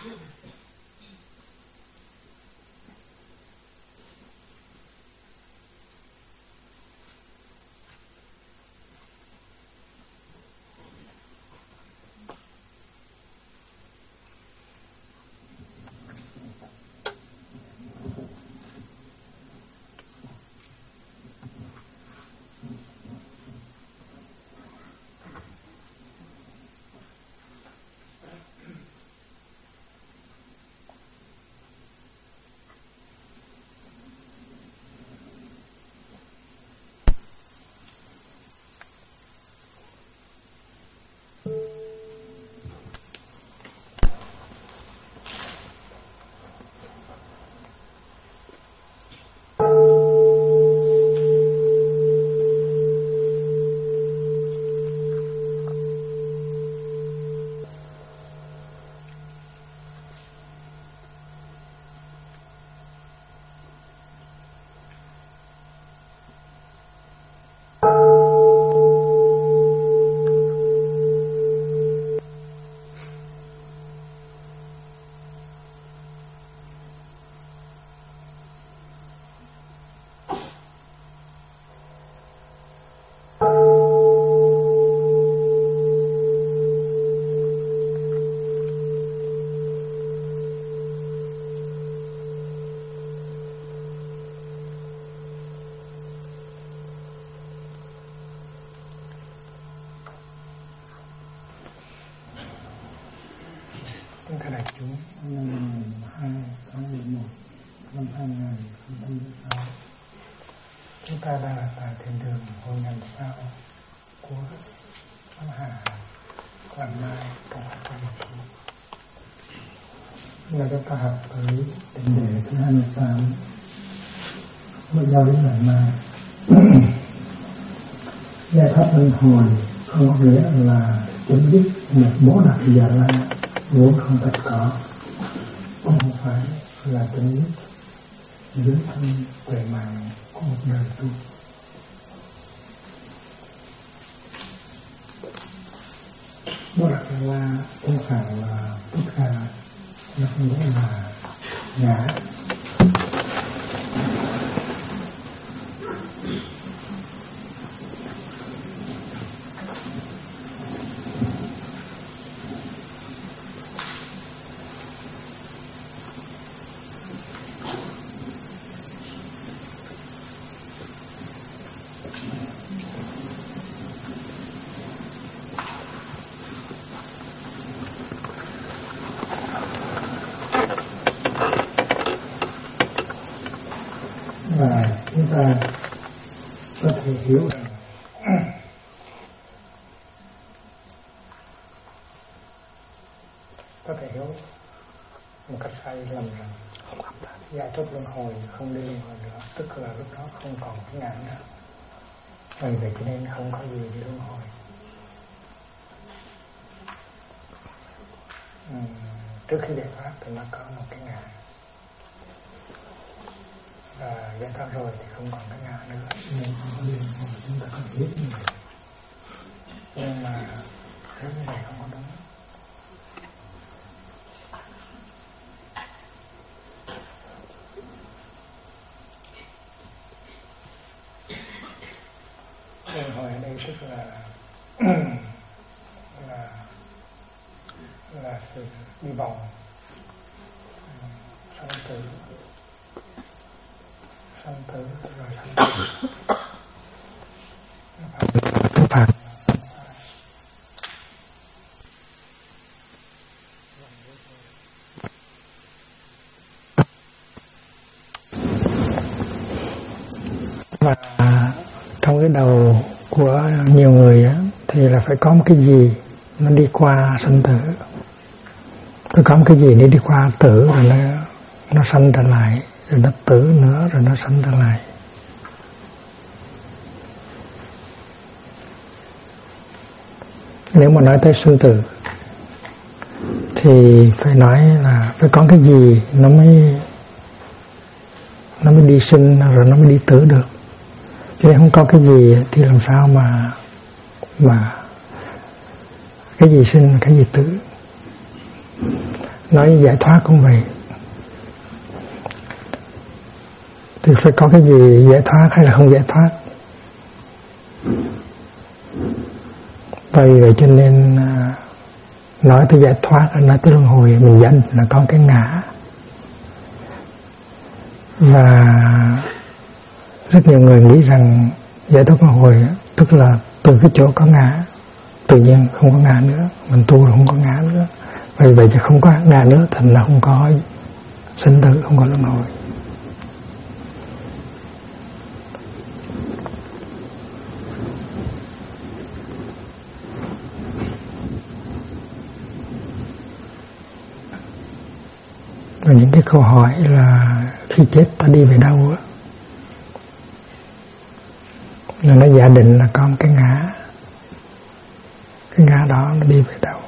Kính thưa đại chúng, hôm nay ngày 2 tháng 11 năm 2006, chúng ta đang là tại thiền đường Hội Ngàn Sao của Pháp Hà, Quảng Mai, Cộng hòa Trung Quốc. Là chúng ta học tới định đề thứ 28, mới giao đến ngày mai. Giải pháp luân hồi không có nghĩa là chấm dứt một bố đặc giả la vốn không tất có, cũng không phải là chấm dứt dưới thân tuệ mạng của một đời tu. Bố đặc giả la không phải là tất cả, nó không nghĩa là ngã. Và chúng ta có thể hiểu rằng một cách sai lầm rằng giải thoát luân hồi không đi luân hồi nữa, tức là lúc đó không còn cái ngã nữa. Vì vậy cho nên không có gì để luân hồi. Trước khi giải thoát thì nó có một cái ngã, và giải thoát rồi thì không còn cái ngã nữa, nên không có luân hồi. Chúng ta cần biết như vậy, nhưng mà thế như vậy không có đúng. Luân hồi ở đây tức là sự đi vòng sanh tử rồi sanh tử. Và trong cái đầu của nhiều người á, thì là phải có một cái gì nó đi qua sanh tử, phải có một cái gì để đi qua tử, rồi nó sanh trở lại, rồi nó tử nữa, rồi nó sanh trở lại. Nếu mà nói tới sinh tử thì phải nói là phải có cái gì nó mới đi sinh, rồi nó mới đi tử được. Chứ không có cái gì thì làm sao mà cái gì sinh cái gì tử. nói giải thoát cũng vậy, thì phải có cái gì giải thoát hay là không giải thoát. Vậy cho nên nói tới giải thoát, nói tới luân hồi, mình dẫn là có cái ngã. Và rất nhiều người nghĩ rằng giải thoát luân hồi tức là từ cái chỗ có ngã tự nhiên không có ngã nữa, mình tu là không có ngã nữa. Vậy thì không có ngã nữa, thành là không có sinh tử, không có luân hồi. Và những cái câu hỏi là khi chết ta đi về đâu á, nó giả định là có một cái ngã đó nó đi về đâu,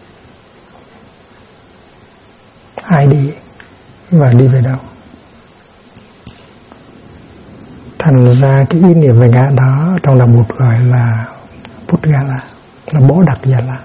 ai đi và đi về đâu. Thành ra cái ý niệm về ngã đó trong đạo Bụt gọi là Putgala, là bố đặc giả la.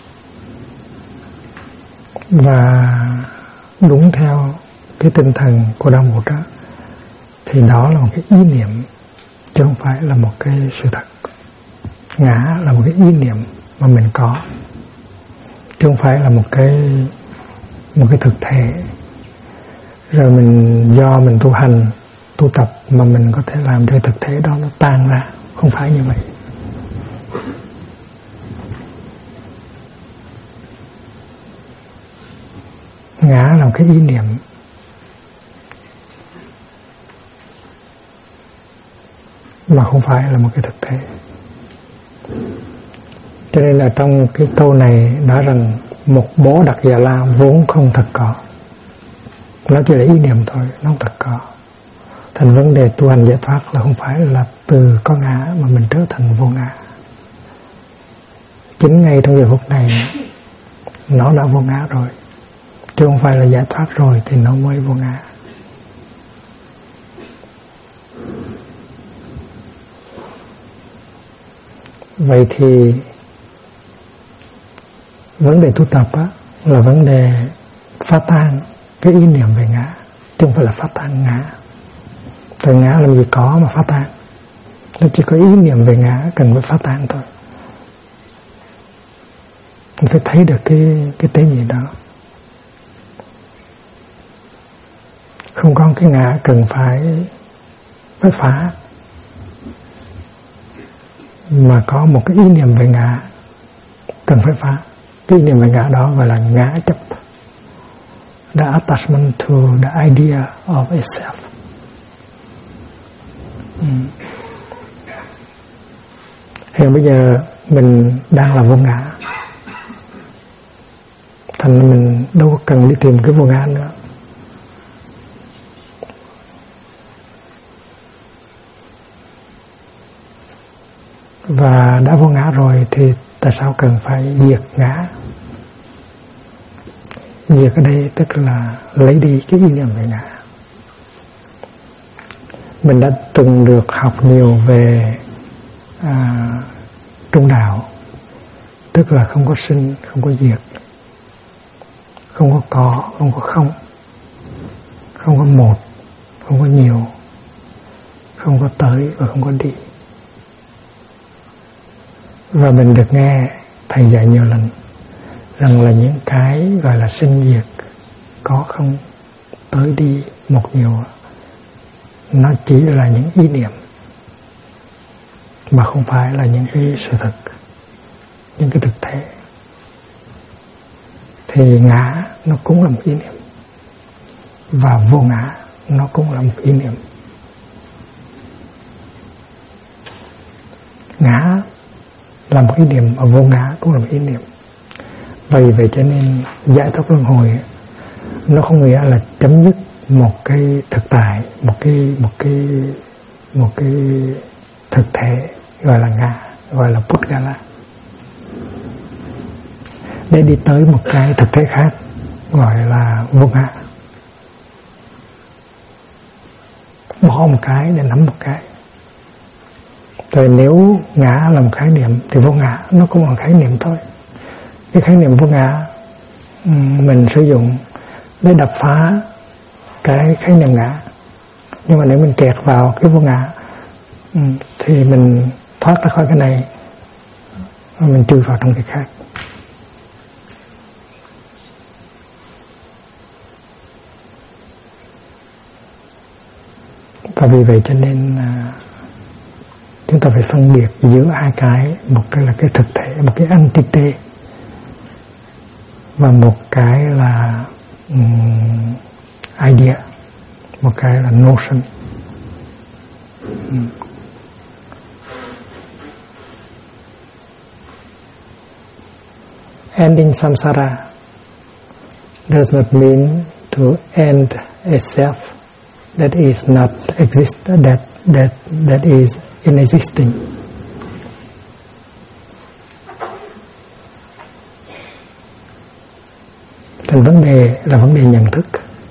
Và đúng theo cái tinh thần của đạo Bụt đó, thì đó là một cái ý niệm chứ không phải là một cái sự thật. Ngã là một cái ý niệm mà mình có, chứ không phải là một cái thực thể. Rồi do mình tu hành, tu tập mà mình có thể làm cho thực thể đó nó tan ra, không phải như vậy. Ngã là một cái ý niệm, mà không phải là một cái thực thể. Cho nên là trong cái câu này nói rằng một bố đặc giả la vốn không thật có. Nó chỉ là ý niệm thôi, nó không thật có. Thành vấn đề tu hành giải thoát là không phải là từ có ngã mà mình trở thành vô ngã. Chính ngay trong giờ phút này nó đã vô ngã rồi, chứ không phải là giải thoát rồi thì nó mới vô ngã. Vậy thì vấn đề tu tập á, là vấn đề phá tan cái ý niệm về ngã, chứ không phải là phá tan ngã. Tại ngã làm gì có mà phá tan, nó chỉ có ý niệm về ngã cần phải phá tan thôi. Mình phải thấy được cái tế nhị đó. Không có cái ngã cần phải phá, mà có một cái ý niệm về ngã cần phải phá. Cái ý niệm về ngã đó gọi là ngã chấp, the attachment to the idea of itself. Hiện bây giờ mình đang là vô ngã, thành mình đâu có cần đi tìm cái vô ngã nữa. Và đã vô ngã rồi thì tại sao cần phải diệt ngã? Diệt ở đây tức là lấy đi cái ý niệm về ngã. Mình đã từng được học nhiều về trung đạo, tức là không có sinh, không có diệt, không có, không có không, không có một, không có nhiều, không có tới và không có đi. Và mình được nghe thầy dạy nhiều lần rằng là những cái gọi là sinh diệt, có không, tới đi, một nhiều, nó chỉ là những ý niệm mà không phải là những cái sự thật, những cái thực thể. Thì ngã nó cũng là một ý niệm, và vô ngã nó cũng là một ý niệm. Ngã là một ý niệm, và vô ngã cũng là một ý niệm. Vậy cho nên giải thoát luân hồi nó không nghĩa là chấm dứt một cái thực tại, một cái thực thể gọi là ngã, gọi là Putgala, để đi tới một cái thực thể khác gọi là vô ngã. Bỏ một cái để nắm một cái. Rồi nếu ngã là một khái niệm thì vô ngã nó cũng là một khái niệm thôi. Cái khái niệm vô ngã mình sử dụng để đập phá cái khái niệm ngã. Nhưng mà nếu mình kẹt vào cái vô ngã thì mình thoát ra khỏi cái này và mình chui vào trong cái khác. Và vì vậy cho nên chúng ta phải phân biệt giữa hai cái, một cái là cái thực thể, một cái entity, và một cái là idea, một cái là notion. Ending samsara does not mean to end a self that is not exist, that is inexisting. Thành vấn đề là vấn đề nhận thức.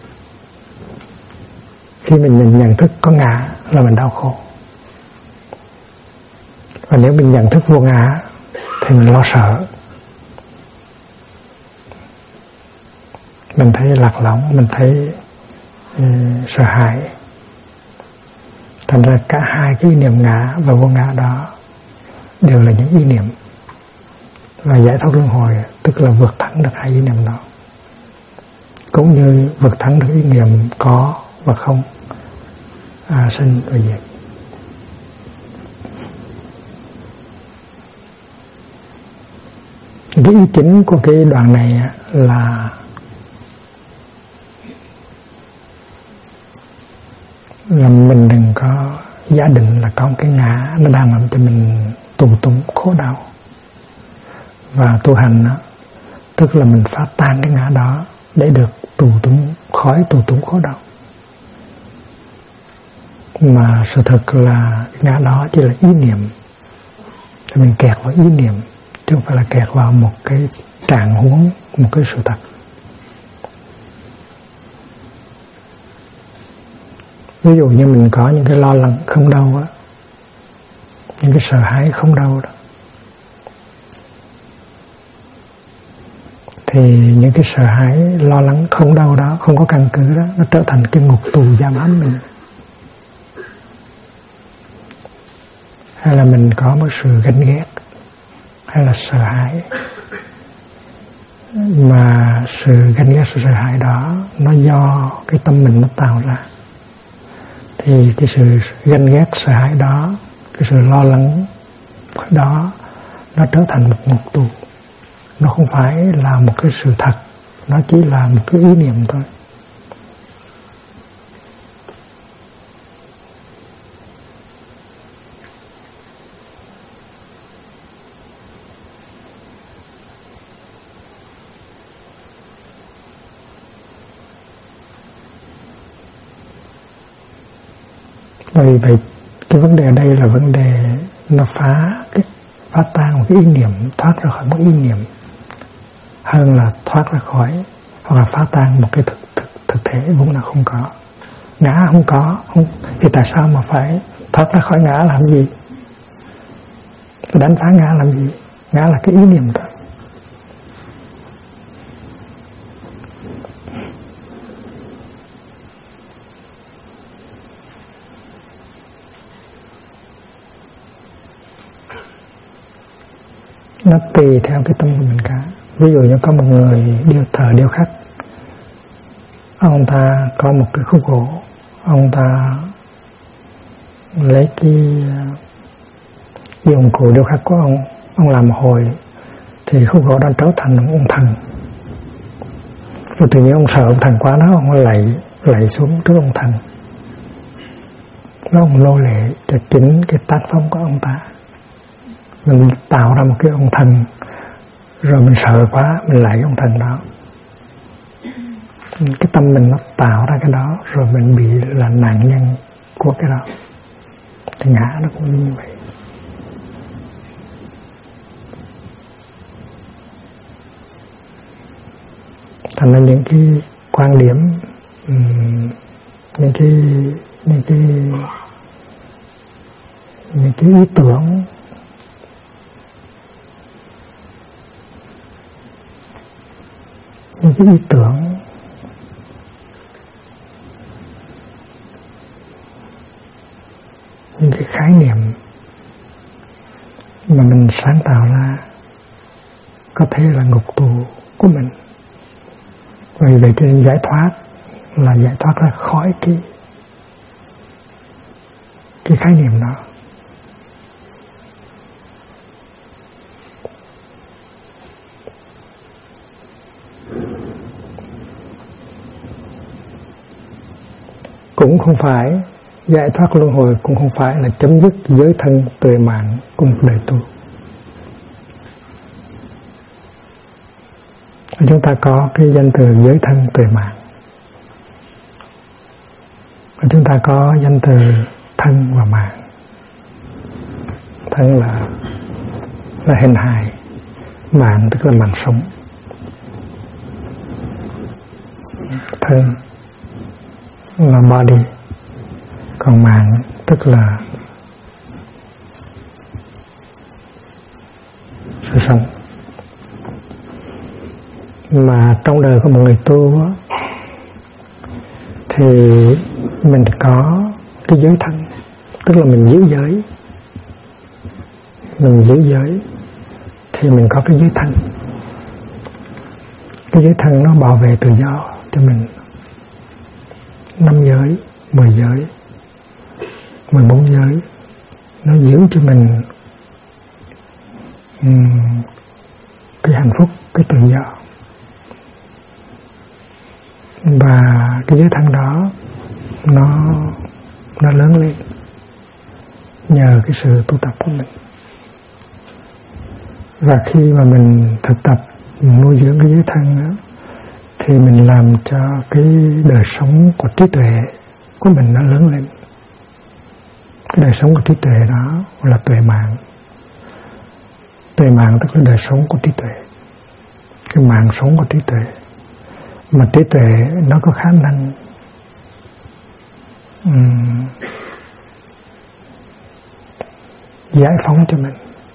Khi mình nhận thức có ngã là mình đau khổ. Và nếu mình nhận thức vô ngã thì mình lo sợ. Mình thấy lạc lõng, mình thấy sợ hãi. Thành ra cả hai cái ý niệm ngã và vô ngã đó đều là những ý niệm. Và giải thoát luân hồi tức là vượt thắng được hai ý niệm đó, cũng như vượt thắng được ý niệm có và không, sinh và diệt. Cái ý chính của cái đoạn này là mình đừng có giả định là có một cái ngã nó đang làm cho mình tù túng khổ đau. Và tu hành đó, tức là mình phá tan cái ngã đó để được khỏi tù túng khổ đau. Mà sự thật là cái ngã đó chỉ là ý niệm. Thì mình kẹt vào ý niệm, chứ không phải là kẹt vào một cái trạng huống, một cái sự thật. Ví dụ như mình có những cái lo lắng không đâu á, những cái sợ hãi không đâu đó, thì những cái sợ hãi, lo lắng không đâu đó, không có căn cứ đó, nó trở thành cái ngục tù giam ấm mình. Hay là mình có một sự ganh ghét, hay là sợ hãi, mà sự ganh ghét, sự sợ hãi đó nó do cái tâm mình nó tạo ra. Thì cái sự ganh ghét, sợ hãi đó, cái sự lo lắng đó, nó trở thành một ngục tù. Nó không phải là một cái sự thật, nó chỉ là một cái ý niệm thôi. Bởi vậy cái vấn đề ở đây là vấn đề nó phá tan một cái ý niệm, thoát ra khỏi một ý niệm, hơn là thoát ra khỏi hoặc là phá tan một cái thực thể vốn là không có. Ngã không có, thì tại sao mà phải thoát ra khỏi ngã làm gì? Phải đánh phá ngã làm gì? Ngã là cái ý niệm thôi. Nó tùy theo cái tâm của mình cả. Ví dụ như có một người điêu khắc, ông ta có một cái khúc gỗ, ông ta lấy cái dụng cụ điêu khắc của ông làm một hồi thì khúc gỗ đã trở thành một ông thần. Rồi tự nhiên ông sợ ông thần quá đó, ông lạy xuống trước ông thần, nó ông nô lệ cho chính cái tác phong của ông ta. Mình tạo ra một cái ông thần, rồi mình sợ quá, mình lại cái ông thần đó. Cái tâm mình nó tạo ra cái đó, rồi mình bị là nạn nhân của cái đó. Thì ngã nó cũng như vậy. Thành ra những cái quan điểm, những cái ý tưởng, những cái ý tưởng có thể là ngục tù của mình. Vì vậy cho nên giải thoát là giải thoát ra khỏi cái khái niệm đó. Cũng không phải giải thoát luân hồi, cũng không phải là chấm dứt giới thân tuệ mạng của một đời tu. Chúng ta có cái danh từ giới thân tuệ mạng, và chúng ta có danh từ thân và mạng. Thân là hình hài, mạng tức là mạng sống. Thân là body, còn mạng tức là sự sống. Mà trong đời của một người tu á, thì mình có cái giới thân, tức là mình giữ giới. Mình giữ giới thì mình có cái giới thân. Cái giới thân nó bảo vệ tự do cho mình. 5 giới, 10 giới, 14 giới, nó giữ cho mình cái hạnh phúc, cái tự do. Và cái giới thân đó nó lớn lên nhờ cái sự tu tập của mình. Và khi mà mình thực tập, mình nuôi dưỡng cái giới thân đó, thì mình làm cho cái đời sống của trí tuệ của mình nó lớn lên. Cái đời sống của trí tuệ đó là tuệ mạng. Tuệ mạng tức là đời sống của trí tuệ, cái mạng sống của trí tuệ. Mà trí tuệ nó có khả năng giải phóng cho mình.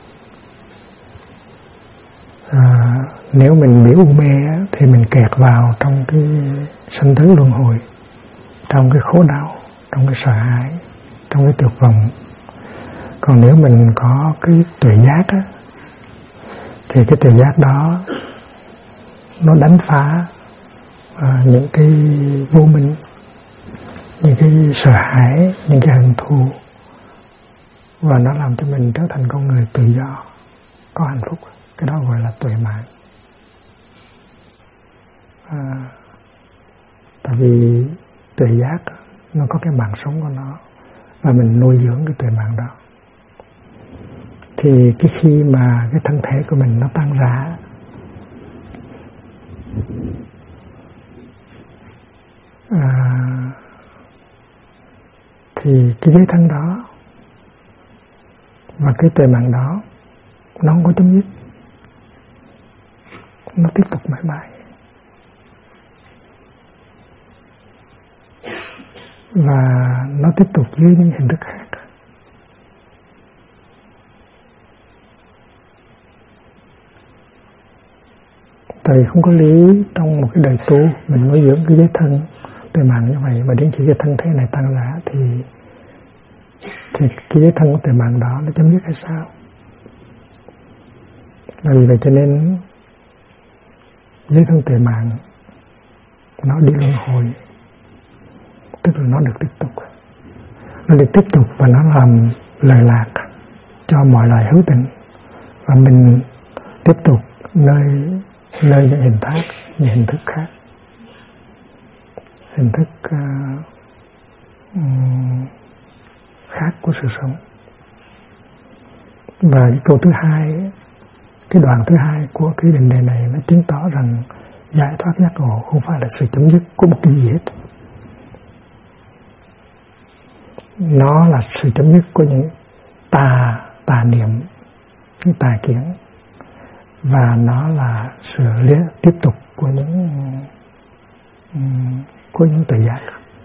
Nếu mình bị u mê thì mình kẹt vào trong cái sanh tử luân hồi, trong cái khổ đau, trong cái sợ hãi, trong cái tuyệt vọng. Còn nếu mình có cái tuệ giác á, thì cái tuệ giác đó nó đánh phá những cái vô minh, những cái sợ hãi, những cái hận thù, và nó làm cho mình trở thành con người tự do, có hạnh phúc. Cái đó gọi là tuệ mạng. Tại vì tuệ giác nó có cái mạng sống của nó, và mình nuôi dưỡng cái tuệ mạng đó, thì cái khi mà cái thân thể của mình nó tan rã, thì cái giới thân đó và cái tuệ mạng đó nó không có chấm dứt, nó tiếp tục mãi mãi. Và nó tiếp tục dưới những hình thức khác. Tại vì không có lý trong một cái đời tu mình nuôi dưỡng cái giới thân tuệ mạng như vậy, mà đến khi cái thân thể này tan rã thì cái giới thân của tuệ mạng đó nó chấm dứt hay sao? Và vì vậy cho nên giới thân tuệ mạng nó đi luân hồi, tức là nó được tiếp tục. Nó được tiếp tục và nó làm lời lạc cho mọi loài hữu tình, và mình tiếp tục nơi những hình thức khác, hình thức khác của sự sống. Và cái câu thứ hai, cái đoạn thứ hai của cái định đề này, nó chứng tỏ rằng giải thoát giác ngộ không phải là sự chấm dứt của một cái gì hết. Nó là sự chấm dứt của những tà niệm, những tà kiến, và nó là sự tiếp tục của những tự giác.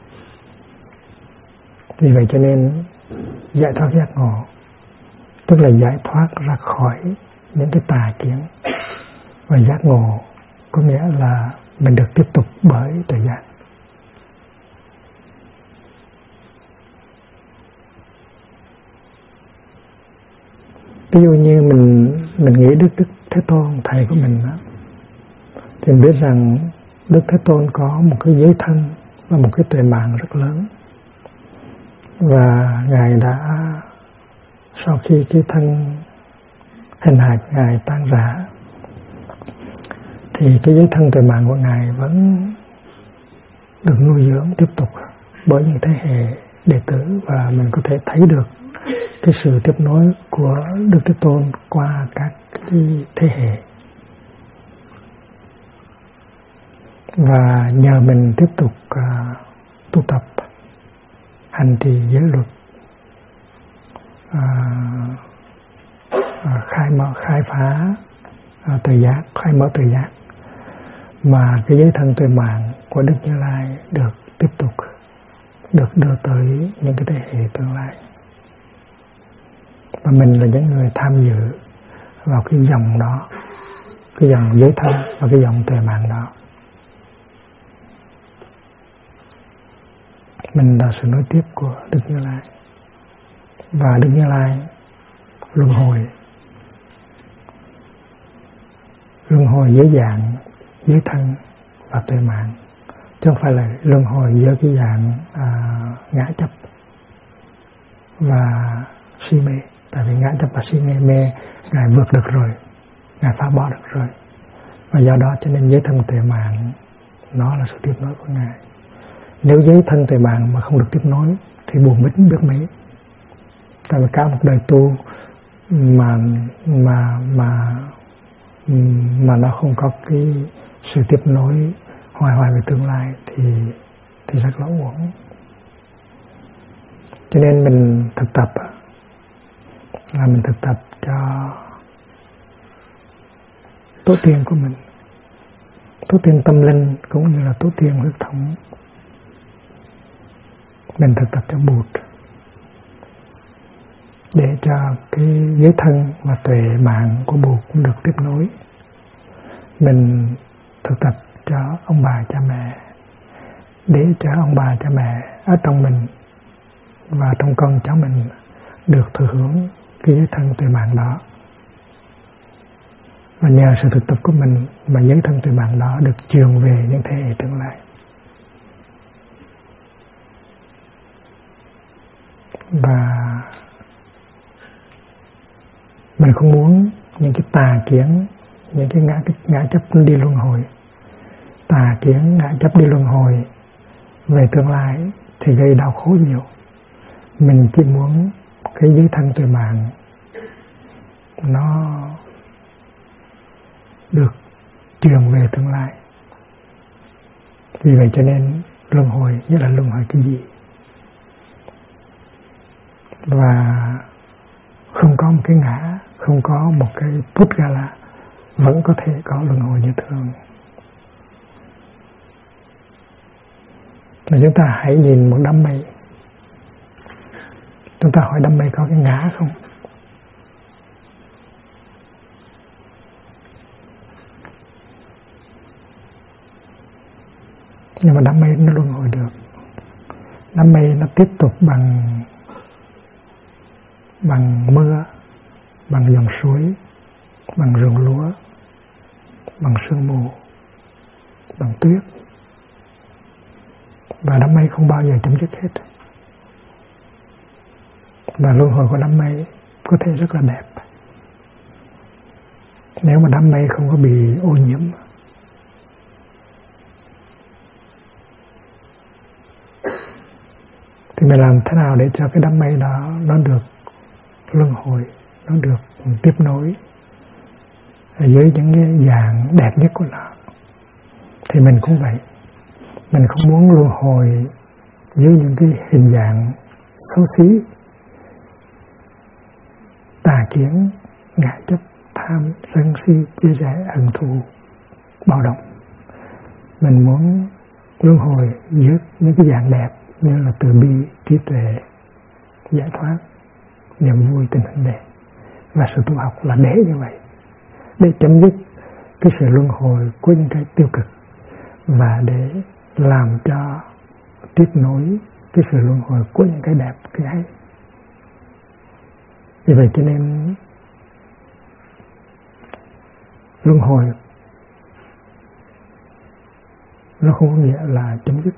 Vì vậy cho nên giải thoát giác ngộ tức là giải thoát ra khỏi những cái tà kiến, và giác ngộ có nghĩa là mình được tiếp tục bởi tự giác. Ví dụ như mình nghĩ Đức Thế Tôn, thầy của mình đó, thì mình biết rằng Đức Thế Tôn có một cái giới thân và một cái tuệ mạng rất lớn. Và Ngài đã, sau khi cái thân hình hài Ngài tan rã, thì cái giới thân tuệ mạng của Ngài vẫn được nuôi dưỡng tiếp tục bởi những thế hệ đệ tử, và mình có thể thấy được cái sự tiếp nối của Đức Thế Tôn qua các cái thế hệ. Và nhờ mình tiếp tục tu tập hành trì giới luật, khai phá tự giác, khai mở tự giác, mà cái giới thân tuệ mạng của Đức Như Lai được tiếp tục được đưa tới những cái thế hệ tương lai. Và mình là những người tham dự vào cái dòng đó, cái dòng giới thân và cái dòng tuệ mạng đó. Mình là sự nối tiếp của Đức Như Lai. Và Đức Như Lai luân hồi dưới dạng giới thân và tuệ mạng, chứ không phải là luân hồi giữa cái dạng ngã chấp và si mê. Tại vì ngã chấp và si mê Ngài vượt được rồi, Ngài phá bỏ được rồi, và do đó cho nên giới thân tuệ mạng nó là sự tiếp nối của Ngài. Nếu giới thân tuệ mạng mà không được tiếp nối thì buồn biết mấy. Tại vì cả một đời tu mà nó không có cái sự tiếp nối hoài về tương lai thì rất là uổng. Cho nên mình thực tập là mình thực tập cho tổ tiên của mình, tổ tiên tâm linh cũng như là tổ tiên huyết thống. Mình thực tập cho Bụt để cho cái giới thân và tuệ mạng của Bụt cũng được tiếp nối. Mình thực tập cho ông bà cha mẹ để cho ông bà cha mẹ ở trong mình và trong con cháu mình được thừa hưởng cái giới thân tuệ mạng đó. Và nhờ sự thực tập của mình mà giới thân tuệ mạng đó được truyền về những thế hệ tương lai. Và mình không muốn những cái tà kiến, những cái ngã chấp đi luân hồi, tà kiến ngã chấp đi luân hồi về tương lai thì gây đau khổ nhiều. Mình chỉ muốn cái giới thân tuệ mạng nó được truyền về tương lai. Vì vậy cho nên luân hồi, nhất là luân hồi cái gì, và không có một cái ngã, không có một cái Putgala, vẫn có thể có luân hồi như thường. Mà chúng ta hãy nhìn một đám mây, chúng ta hỏi đám mây có cái ngã không? Nhưng mà đám mây nó luân hồi được. Đám mây nó tiếp tục bằng mưa, bằng dòng suối, bằng ruộng lúa, bằng sương mù, bằng tuyết. Và đám mây không bao giờ chấm dứt hết. Và luân hồi của đám mây có thể rất là đẹp nếu mà đám mây không có bị ô nhiễm. Thì mình làm thế nào để cho cái đám mây đó nó được luân hồi, nó được tiếp nối với những cái dạng đẹp nhất của nó. Thì mình cũng vậy, mình không muốn luân hồi với những cái hình dạng xấu xí, tà kiến, ngã chấp, tham, sân si, chia rẽ, hận thù, bạo động. Mình muốn luân hồi với những cái dạng đẹp như là từ bi, trí tuệ, giải thoát, niềm vui, tình hình đẹp. Và sự tu học là để như vậy, để chấm dứt cái sự luân hồi của những cái tiêu cực và để làm cho tiếp nối cái sự luân hồi của những cái đẹp, cái hay. Vì vậy cho nên luân hồi nó không có nghĩa là chấm dứt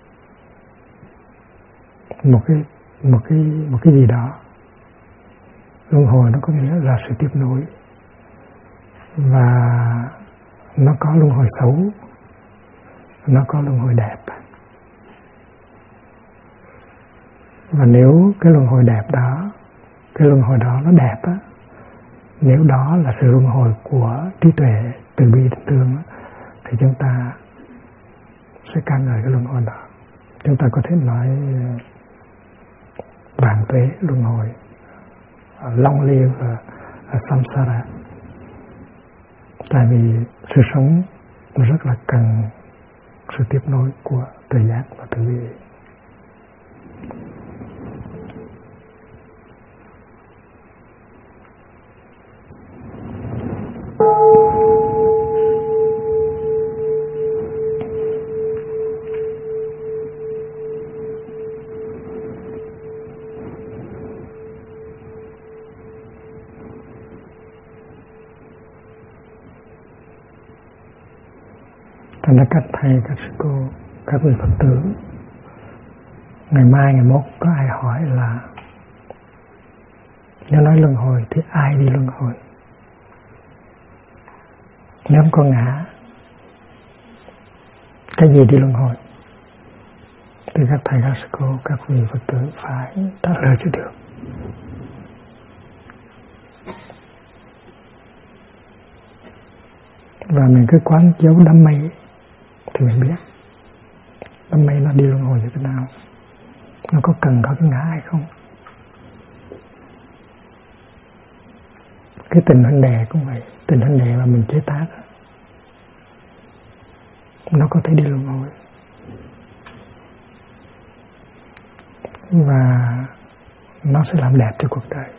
một cái gì đó. Luân hồi nó có nghĩa là sự tiếp nối, và nó có luân hồi xấu, nó có luân hồi đẹp. Và nếu cái luân hồi đẹp đó, cái luân hồi đó nó đẹp á, nếu đó là sự luân hồi của trí tuệ từ bi tình thương á, thì chúng ta sẽ ca ngợi cái luân hồi đó. Chúng ta có thể nói vạn tuế luân hồi, long live samsara. Tại vì sự sống rất là cần sự tiếp nối của tuệ giác và từ bi. Thành ra các thầy, các sư cô, các vị Phật tử, ngày mai, ngày mốt có ai hỏi là nếu nói luân hồi thì ai đi luân hồi? Nếu không có ngã, cái gì đi luân hồi? Thì các thầy, các sư cô, các vị Phật tử phải trả lời cho được. Và mình cứ quán giấu đam mê thì mình biết đam mê nó đi luân hồi như thế nào, nó có cần có cái ngã hay không. Cái tình huynh đệ cũng vậy, tình huynh đệ mà mình chế tác nó có thể đi luân hồi, và nó sẽ làm đẹp cho cuộc đời.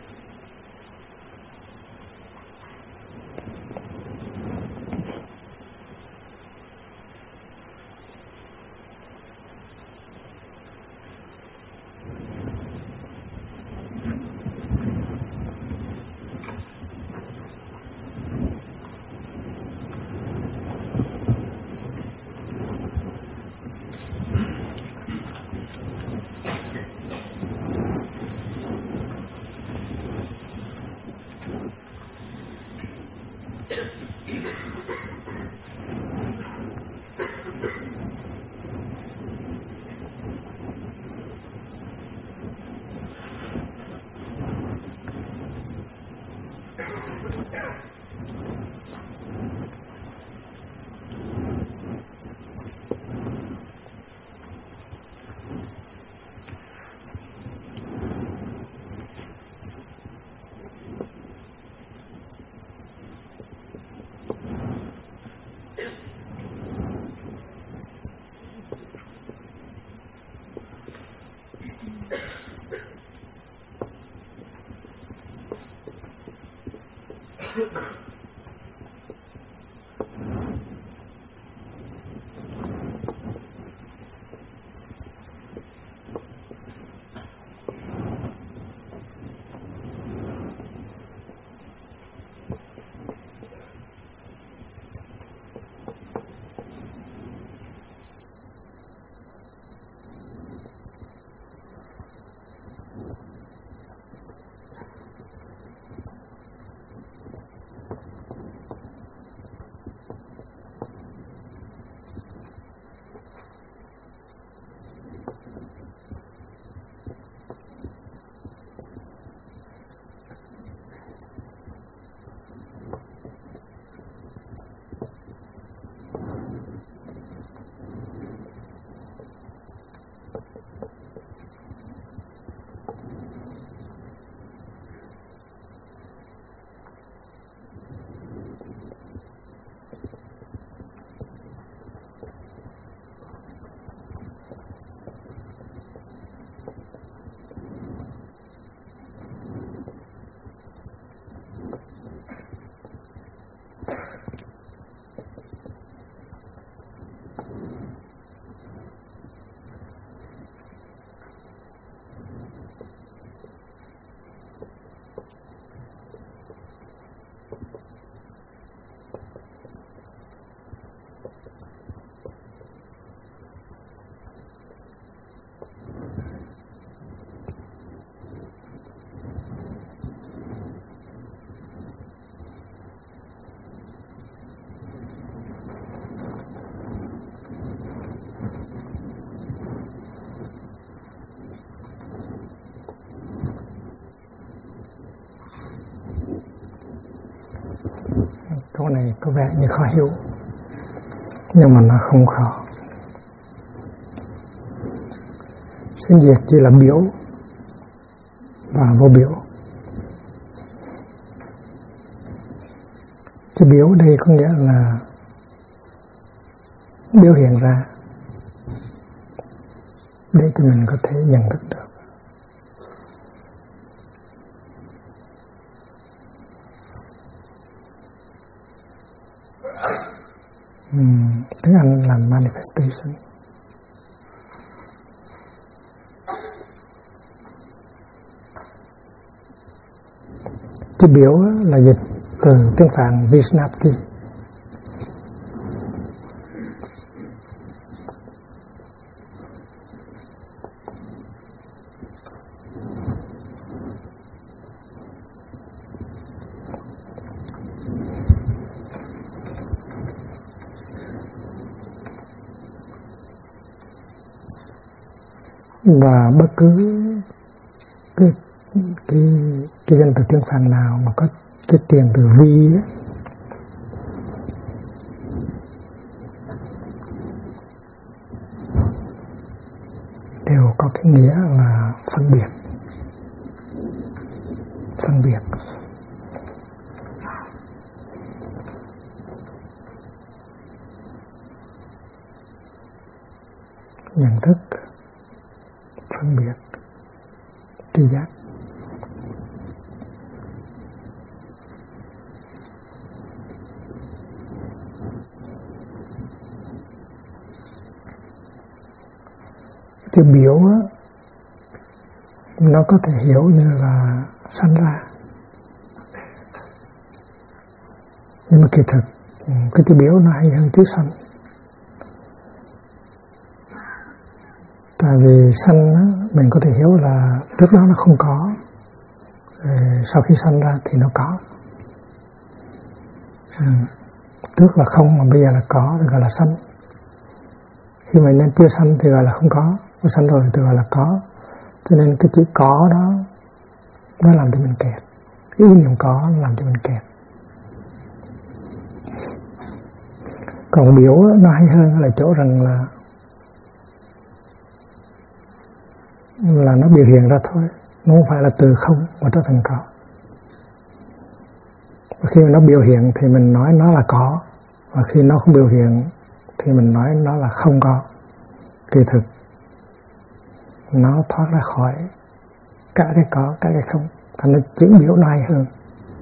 câu này có vẻ như khó hiểu, nhưng mà nó không khó. Sinh diệt chỉ là biểu và vô biểu. Chữ biểu đây có nghĩa là biểu hiện ra để cho mình có thể nhận thức được. Tiếng Anh là manifestation. Chữ biểu là dịch từ tiếng Phạn Vishnapti. Và bất cứ cái danh từ tiếng Phạn nào mà có cái tiền từ vi ấy, đều có cái nghĩa là phân biệt. Nhận thức, phân biệt, tri giác. Chữ biểu á, nó có thể hiểu như là sanh ra, nhưng mà kỳ thực cái chữ biểu nó hay hơn chữ sanh. Tại vì sanh á, mình có thể hiểu là trước đó nó không có, sau khi sanh ra thì nó có. Trước là không mà bây giờ là có thì gọi là sanh. Khi mà nên chưa sanh thì gọi là không có, mà sanh rồi thì gọi là có. Cho nên cái chữ có đó nó làm cho mình kẹt. Cái ý niệm có nó làm cho mình kẹt. Còn biểu nó hay hơn là chỗ rằng là nó biểu hiện ra thôi, nó không phải là từ không mà trở thành có. Và khi mà nó biểu hiện thì mình nói nó là có, và khi nó không biểu hiện thì mình nói nó là không có. Kỳ thực nó thoát ra khỏi cả cái có, cả cái không, thành ra chữ biểu nó hay hơn.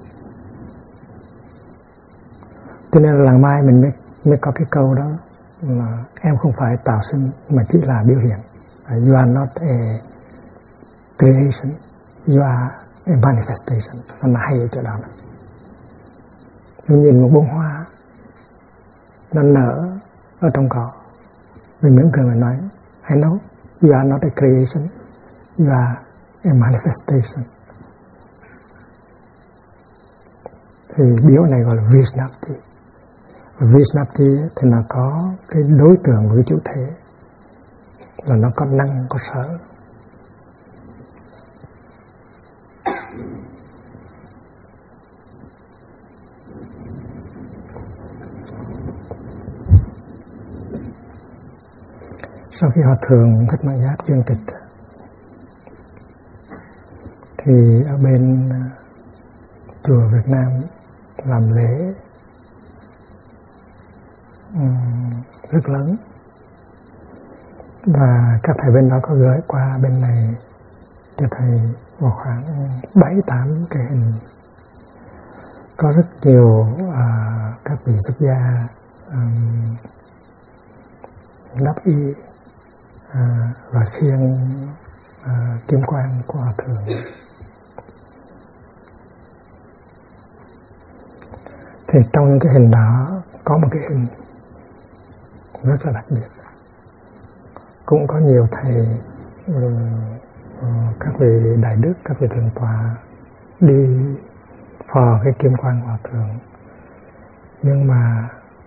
Cho nên là mai mình mới có cái câu đó là em không phải tạo sinh mà chỉ là biểu hiện. You are not a creation, you are a manifestation. Nó hay ở chỗ đó. Mình nhìn một bông hoa nó nở ở trong cỏ, mình mỉm cười mình nói I know you are not a creation, you are a manifestation. Thì biểu này gọi là Vishnapti. Vishnapti thì nó có cái đối tượng với chủ thể, là nó có năng, có sở. Sau khi Hòa Thượng Thích Mạng Giác viên tịch thì ở bên chùa Việt Nam làm lễ rất lớn, và các thầy bên đó có gửi qua bên này cho thầy vào khoảng 7-8 cái hình. Có rất nhiều các vị xuất gia đắp y và khiêng kim quang của Hòa Thượng. Thì trong cái hình đó có một cái hình rất là đặc biệt. Cũng có nhiều thầy, các vị đại đức, các vị thượng tọa đi phò cái kim quang Hòa Thượng. Nhưng mà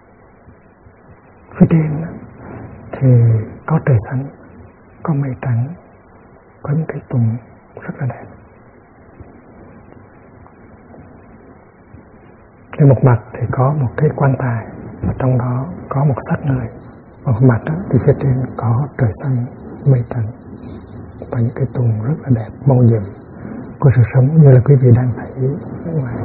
phía trên thì có trời xanh, có mây trắng, có những cây tùng rất là đẹp. Thì một mặt thì có một cái quan tài, và trong đó có một xác người. Và một mặt đó thì phía trên có trời xanh, mây trắng và những cái tùng rất là đẹp, màu nhiệm của sự sống như là quý vị đang thấy ở ngoài.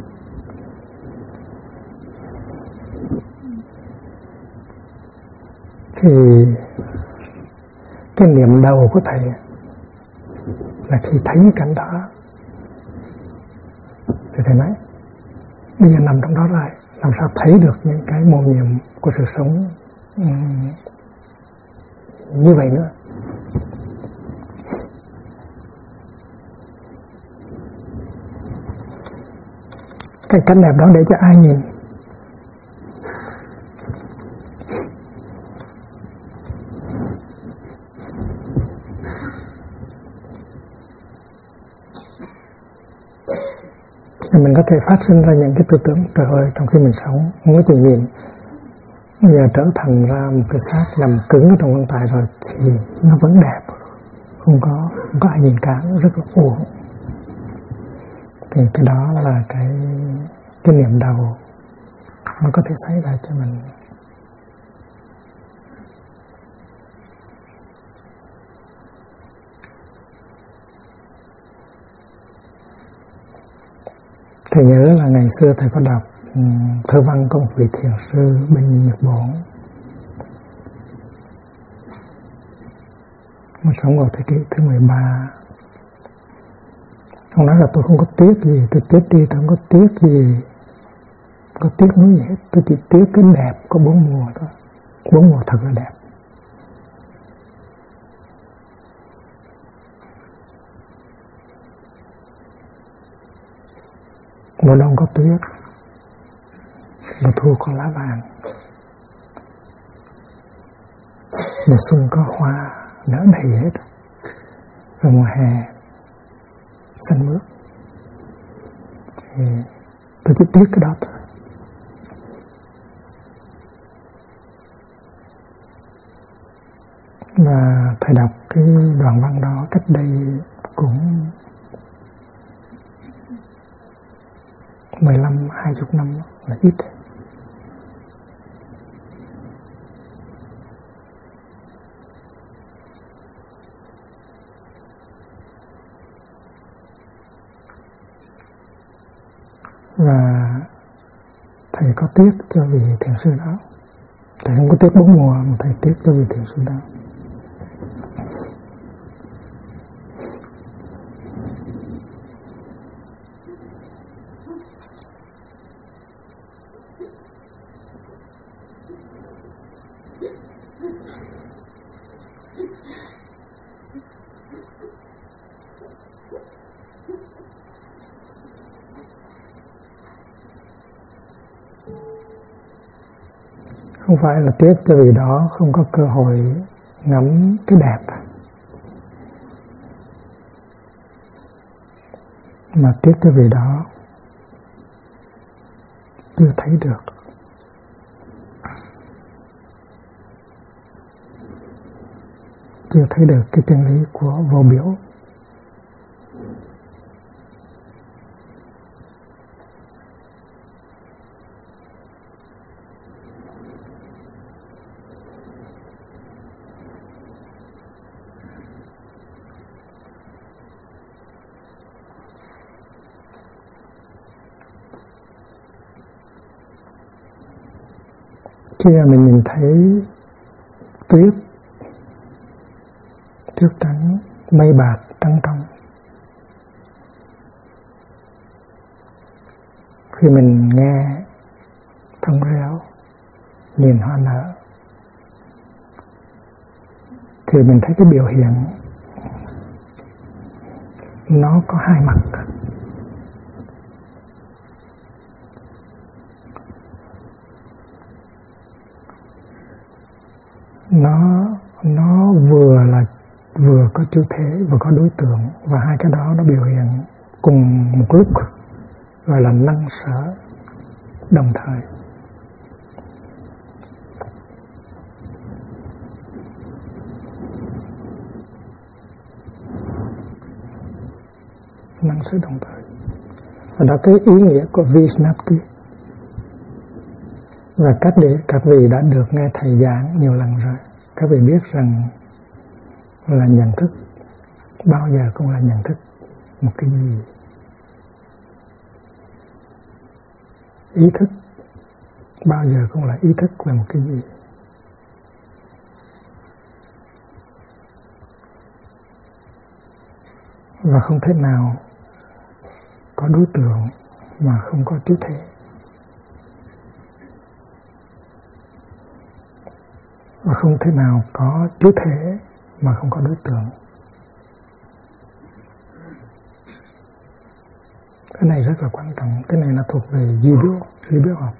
Thì cái niệm đầu của thầy là khi thấy cái cảnh đó thì thầy nói bây giờ nằm trong đó rồi, làm sao thấy được những cái mầu nhiệm của sự sống như vậy nữa. Cái cảnh đẹp đó để cho ai nhìn? Mình có thể phát sinh ra những cái tư tưởng trời ơi, trong khi mình sống không có chừng nhìn, bây giờ trở thành ra một cái xác nằm cứng ở trong quan tài rồi thì nó vẫn đẹp, không có ai nhìn cả, rất là uổng. Thì cái đó là cái niệm đầu nó có thể xảy ra cho mình. Thầy nhớ là ngày xưa thầy có đọc thơ văn của một vị thiền sư bên Nhật Bản. Nó sống vào thế kỷ thứ 13. Ông nói là tôi không có tiếc gì, tôi chết đi tôi không có tiếc gì, không có tiếc nuối gì hết, tôi chỉ tiếc cái đẹp có 4 mùa thôi. 4 mùa thật là đẹp. Mùa đông có tuyết, mùa thu có lá vàng, mùa xuân có hoa nở đầy hết, rồi mùa hè xanh mướt. Thì tôi chỉ tiếc cái đó thôi. Và thầy đọc cái đoạn văn đó cách đây cũng 15-20 năm là ít. Và thầy có tiếc cho vị thiền sư đó. Thầy không có tiếc 4 mùa mà thầy tiếc cho vị thiền sư đó. Không phải là tiếc cho vì đó không có cơ hội ngắm cái đẹp, mà tiếc cho vì đó chưa thấy được. Chưa thấy được cái chân lý của vô biểu. Khi mà mình nhìn thấy tuyết trắng, mây bạc trắng trong, khi mình nghe thông reo, nhìn hoa nở, thì mình thấy cái biểu hiện nó có hai mặt. Nó vừa có chủ thể vừa có đối tượng, và hai cái đó nó biểu hiện cùng một lúc, gọi là năng sở đồng thời. Năng sở đồng thời. Và đó cái ý nghĩa của Vishnapti, Và các vị đã được nghe thầy giảng nhiều lần rồi. Các vị biết rằng là nhận thức bao giờ cũng là nhận thức một cái gì. Ý thức bao giờ cũng là ý thức về một cái gì. Và không thể nào có đối tượng mà không có chủ thể. Và không thể nào có chủ thể mà không có đối tượng. Cái này rất là quan trọng. Cái này nó thuộc về duy biểu học.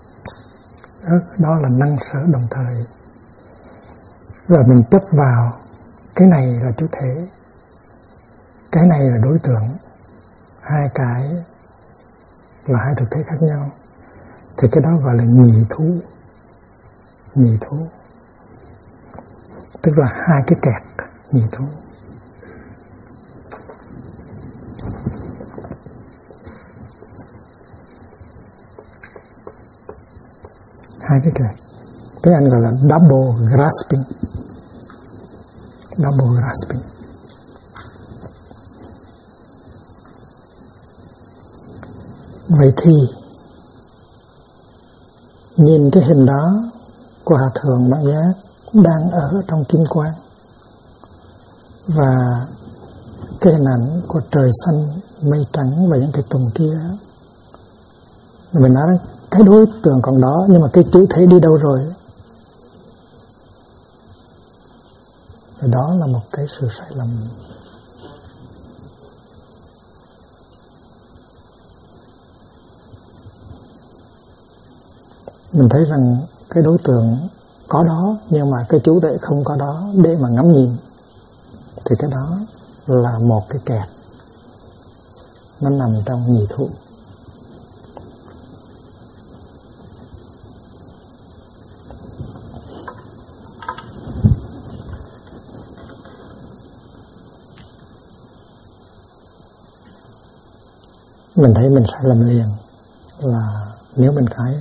Đó là năng sở đồng thời. Rồi mình chấp vào cái này là chủ thể, cái này là đối tượng. Hai cái là hai thực thể khác nhau. Thì cái đó gọi là nhị thú. Nhị thú tức là hai cái kẹt nhị thú. Hai cái kẹt. Tiếng Anh gọi là double grasping. Double grasping. Vậy thì nhìn cái hình đó của Hòa Thượng Mãn Giác đang ở trong kim quang, và cái hình ảnh của trời xanh mây trắng và những cái tùng kia, mình nói cái đối tượng còn đó, nhưng mà cái chủ thể đi đâu rồi? Và đó là một cái sự sai lầm. Mình thấy rằng cái đối tượng có đó, nhưng mà cái chủ thể không có đó để mà ngắm nhìn, thì cái đó là một cái kẹt. Nó nằm trong nhị thú. Mình thấy mình sai lầm liền là nếu mình cái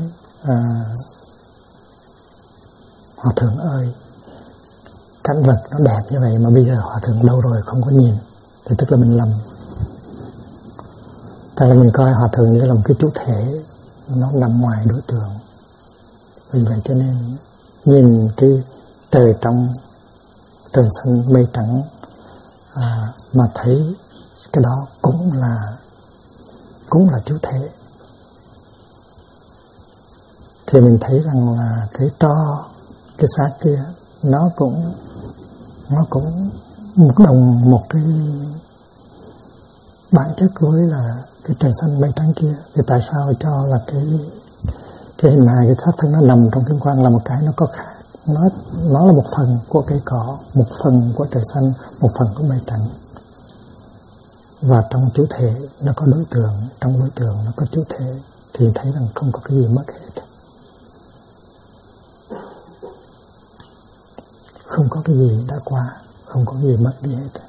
Hòa Thượng ơi, cảnh vật nó đẹp như vậy mà bây giờ Hòa Thượng đâu rồi không có nhìn, thì tức là mình lầm. Tại là mình coi Hòa Thượng như là một cái chủ thể, nó nằm ngoài đối tượng. Vì vậy cho nên nhìn cái trời trong, trời xanh mây trắng, mà thấy cái đó cũng là chủ thể. Thì mình thấy rằng là cái tro, cái xác kia nó cũng một cái bản chất với là cái trời xanh mây trắng kia. Thì tại sao cho là cái hình hài, cái xác thân nó nằm trong kim quang là một cái nó có khác. Nó là một phần của cây cỏ, một phần của trời xanh, một phần của mây trắng. Và trong chủ thể nó có đối tượng, trong đối tượng nó có chủ thể, thì thấy rằng không có cái gì mất hết. Không có cái gì đã qua, không có cái gì mất đi hết.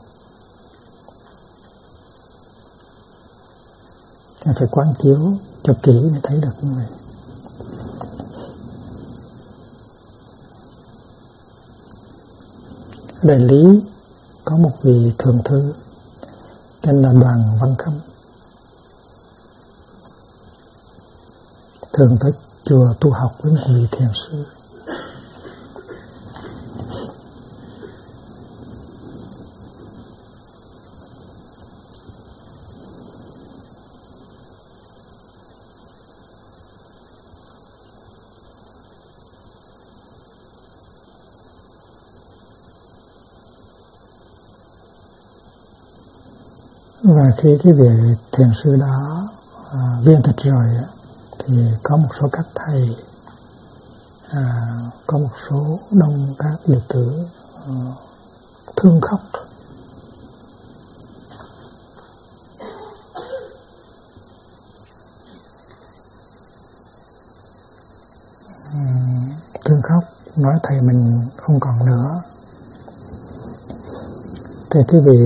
Nên phải quán chiếu cho kỹ để thấy được như vậy. Đại lý có một vị thượng thư tên là Đoàn Văn Khâm, thường tới chùa tu học với một vị thiền sư. Và khi cái vị thiền sư đó viên tịch rồi, thì có một số các thầy, có một số đông các đệ tử thương khóc. Thương khóc, nói thầy mình không còn nữa. Thì cái vị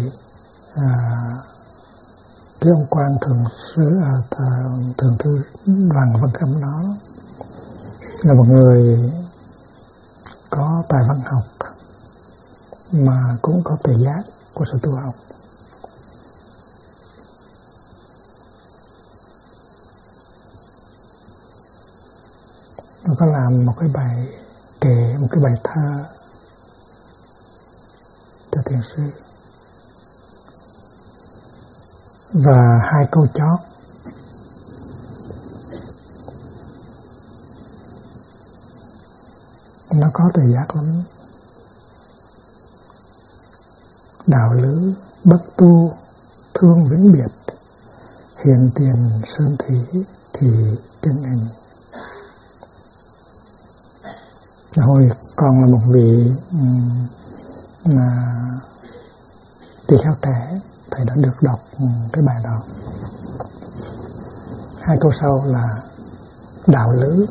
cái ông quan thường thư Đoàn Văn Khâm đó là một người có tài văn học mà cũng có tuệ giác của sự tu học. Nó có làm một cái bài kệ, một cái bài thơ cho thiền sư, và 2 câu chót nó có tuệ giác lắm. Đạo lữ bất tu thương vĩnh biệt, hiện tiền sơn thủy thì chân hình. Hồi còn là một vị mà tỳ kheo trẻ, thầy đã được đọc cái bài đó. 2 câu sau là đạo lữ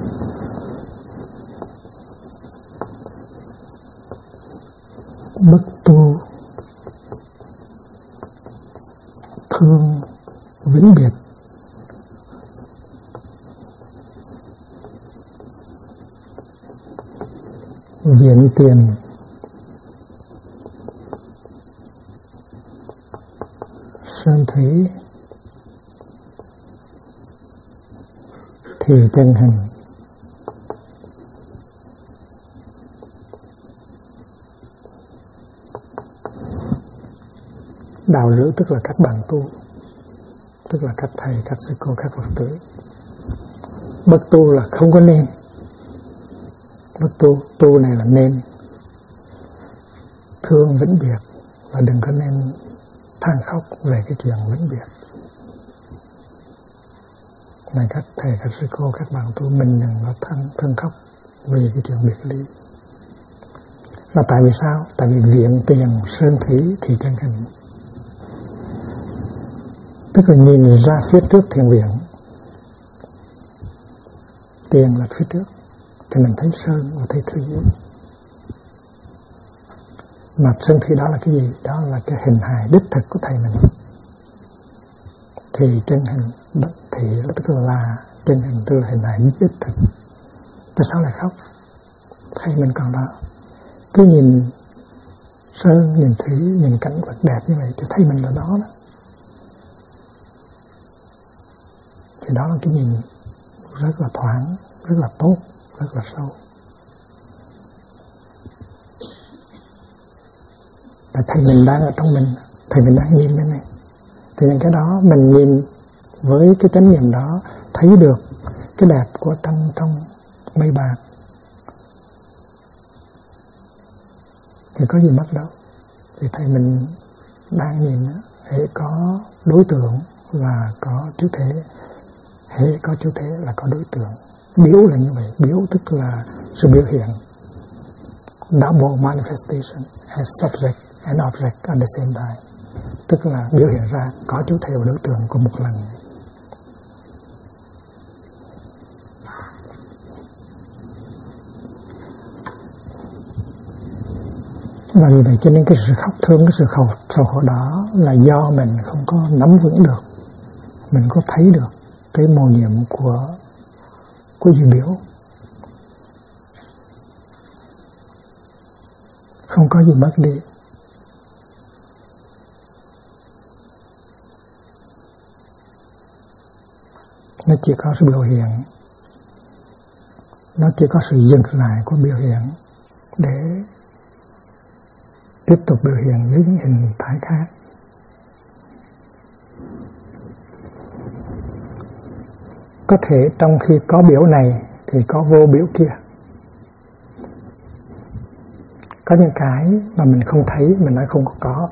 bất tu thương vĩnh biệt, hiện tiền sơn thủy thì chân hình. Đạo lữ tức là các bạn tu, tức là các thầy, các sư cô, các Phật tử. Bất tu là không có nên. Bất tu, tu này là nên. Thương vĩnh biệt là đừng có nên than khóc về cái chuyện vĩnh biệt. Này các thầy, các sư cô, các bạn tu, mình đừng có than khóc về cái chuyện biệt ly. Là tại vì sao? Tại vì viện tiền sơn thủy thì chân hình. Tức là nhìn ra phía trước thiền viện, tiền là phía trước, thì mình thấy sơn và thấy thủy. Mà sơn thủy đó là cái gì? Đó là cái hình hài đích thực của thầy mình. Thì chân hình, thì tức là chân hình, tức là hình hài đích thực. Tại sao lại khóc? Thầy mình còn đó. Cứ nhìn sơn, nhìn thủy, nhìn cảnh vật đẹp như vậy thì thầy mình là đó đó. Thì đó là cái nhìn rất là thoáng, rất là tốt, rất là sâu. Và thầy mình đang ở trong mình, thầy mình đang nhìn bên này. Thì những cái đó mình nhìn với cái chánh niệm đó, thấy được cái đẹp của trăng trong mây bạc, thì có gì mất đâu. Thì thầy mình đang nhìn, hễ có đối tượng là có chủ thể, hễ có chủ thể là có đối tượng. Biểu là như vậy, biểu tức là sự biểu hiện. Double manifestation as subject and object at the same time. Tức là biểu hiện ra có chủ thể và đối tượng cùng một lần. Và vì vậy cho nên cái sự khóc thương, cái sự sầu khổ đó là do mình không có nắm vững được, mình có thấy được cái mầu nhiệm của duy biểu. Không có gì mất đi. Nó chỉ có sự biểu hiện, nó chỉ có sự dừng lại của biểu hiện để tiếp tục biểu hiện với những hình thái khác. Có thể trong khi có biểu này thì có vô biểu kia. Có những cái mà mình không thấy, mình nói không có.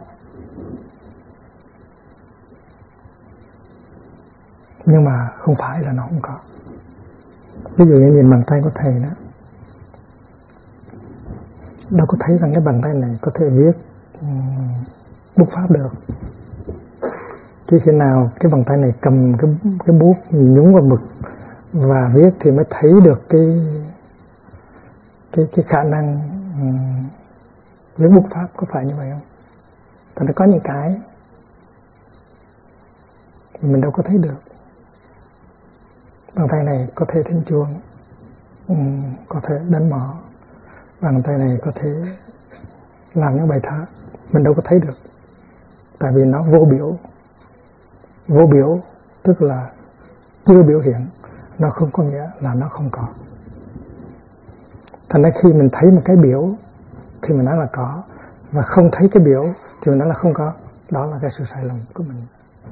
Nhưng mà không phải là nó không có. Ví dụ như nhìn bàn tay của thầy đó, đâu có thấy rằng cái bàn tay này có thể viết bút pháp được. Chỉ khi nào cái bàn tay này cầm cái bút nhúng vào mực và viết thì mới thấy được cái khả năng viết bút pháp, có phải như vậy không? Tại nó có những cái mình đâu có thấy được. Bàn tay này có thể thỉnh chuông, có thể đánh mỏ, bàn tay này có thể làm những bài thơ mình đâu có thấy được, tại vì nó vô biểu. Vô biểu tức là chưa biểu hiện, nó không có nghĩa là nó không có. Thành ra khi mình thấy một cái biểu thì mình nói là có, và không thấy cái biểu thì mình nói là không có. Đó là cái sự sai lầm của mình.